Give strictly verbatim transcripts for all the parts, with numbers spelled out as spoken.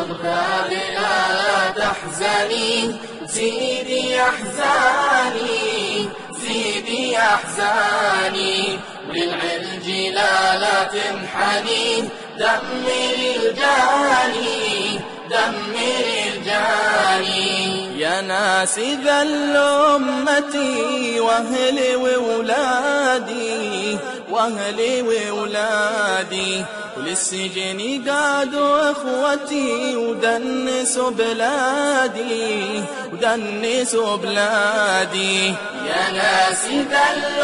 بغداد لا تحزني زيدي أحزاني زيدي أحزاني، وللعلج لا لا تنحني، دمري الجاني دمري الجاني. يا ناس ذل أمتي وأهلي وولادي وأهلي وولادي، وللسجن قادوا إخوتي ودنسوا بلادي ودنسوا بلادي. يا ناس ذل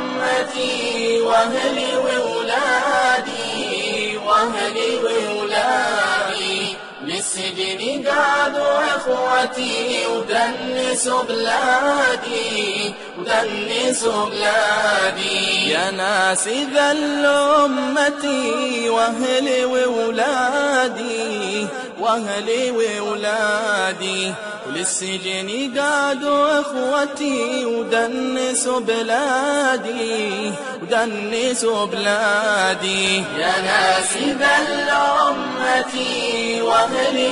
أمتي وأهلي وولادي وأهلي وولادي، للسجن قادوا إخوتي ودنسوا بلادي ودنسوا بلادي. يا ناس ذل أمتي وأهلي وولادي وأهلي وولادي، وللسجن قادوا إخوتي ودنسوا بلادي ودنسوا بلادي. يا ناس ذل أمتي وأهلي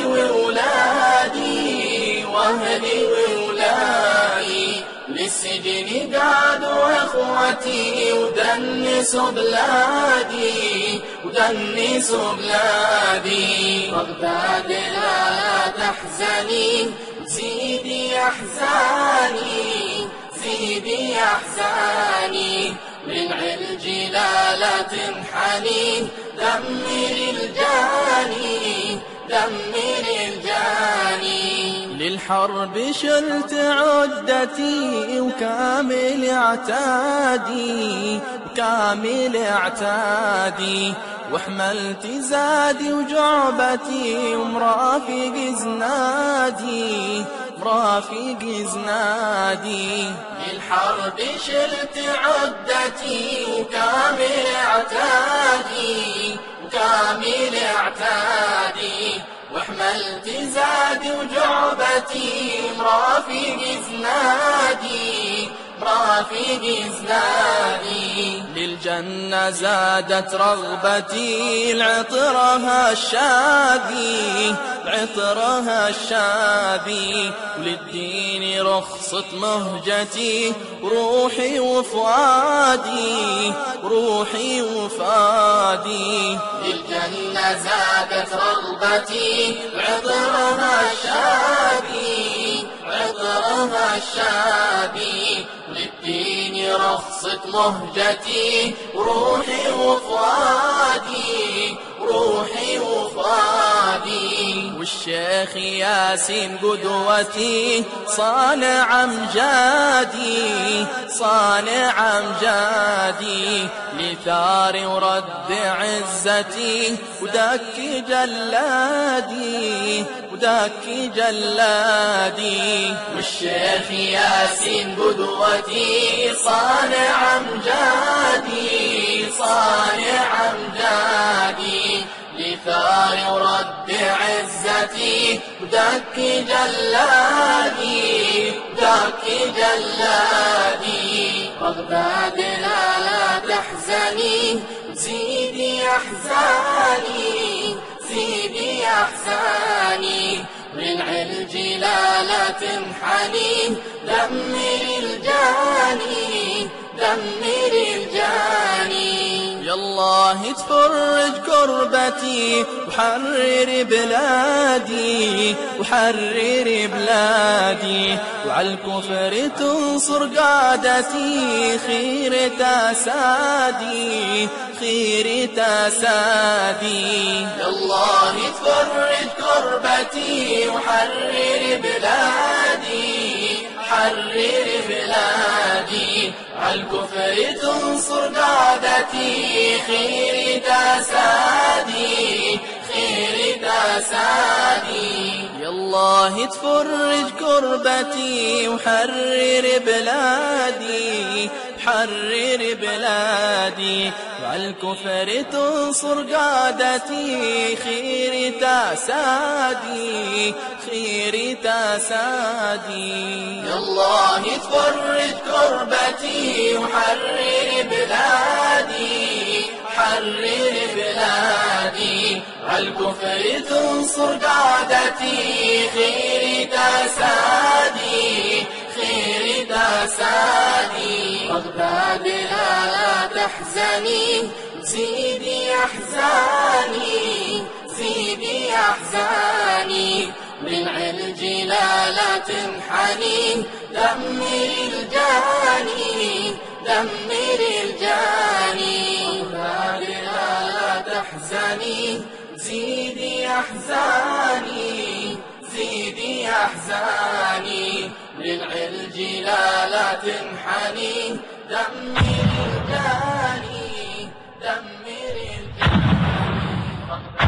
وولادي وأهلي وولادي، للسجن قادوا إخوتي ودنسوا بلادي ودنسوا بلادي. بغداد لا تحزني زيدي أحزاني زيدي أحزاني، للعلج لا لا تنحني، دمري الجاني دمري الجاني. للحرب شلت عدتي وكامل اعتادي وكامل اعتادي، وحملت زادي وجعبتي ومرافق زنادي مرافق زنادي. للحرب شلت عدتي وكامل اعتادي وكامل اعتادي، وحملت زادي وجعبتي مرافق زنادي مرافق زنادي. للجنة زادت رغبتي العطرها الشاذي عطرها الشاذي، وللدين رخصت مهجتي روحي وفؤادي روحي وفؤادي. للجنة زادت رغبتي عطرها الشاذي عطرها الشاذي، للدين رخصت مهجتي روحي وفؤادي روحي وفؤادي. والشيخ ياسين قدوتي صانع أمجادي صانع أمجادي، لثار ورد عزتي ودك جلادي ودك جلادي. والشيخ ياسين قدوتي صانع أمجادي صانع أمجادي، لثار ورد عزتي ودك جلادي ودك جلادي. بغداد لا لا تحزني زيدي أحزاني زيدي أحزاني، للعلج لا لا تنحني، دمري الجاني دمري الجاني. يالله تفرج كربتي وحرر بلادي وحرر بلادي، وعالكفر تنصر قادتي خيرة سادي خيرة سادي. يالله تفرج كربتي وحرر بلادي حرر بلادي، عالكفر تنصر قادتي خيرة سادي خيرة سادي. يالله تفرج كربتي وحرر بلادي حرر بلادي، وعالكفر تنصر قادتي خيرة سادي خيرة سادي. يالله تفرج كربتي وحرر بلادي حرر بلادي، عالكفر تنصر قادتي سعادتي خير تسادي خير تسادي بغداد لا تحزني زيدي أحزاني زيدي أحزاني بالعلج لا تنحني دمر الجاني دمر الجاني بغداد لا تحزني زيدي أحزاني زيدي أحزاني للعلج لا تنحني دمر الجاني دمر الجاني